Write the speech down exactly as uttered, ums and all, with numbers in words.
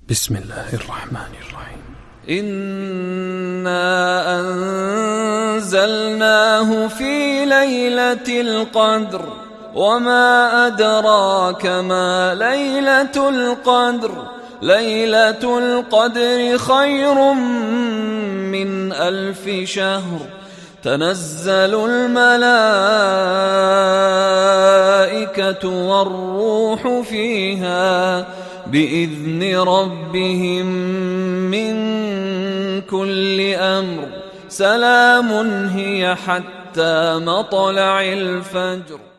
بسم الله الرحمن الرحيم. إنا أنزلناه في ليلة القدر وما أدراك ما ليلة القدر ليلة القدر خير من ألف شهر تنزل الملائكة والروح فيها بإذن ربهم من كل أمر سلام هي حتى مطلع الفجر.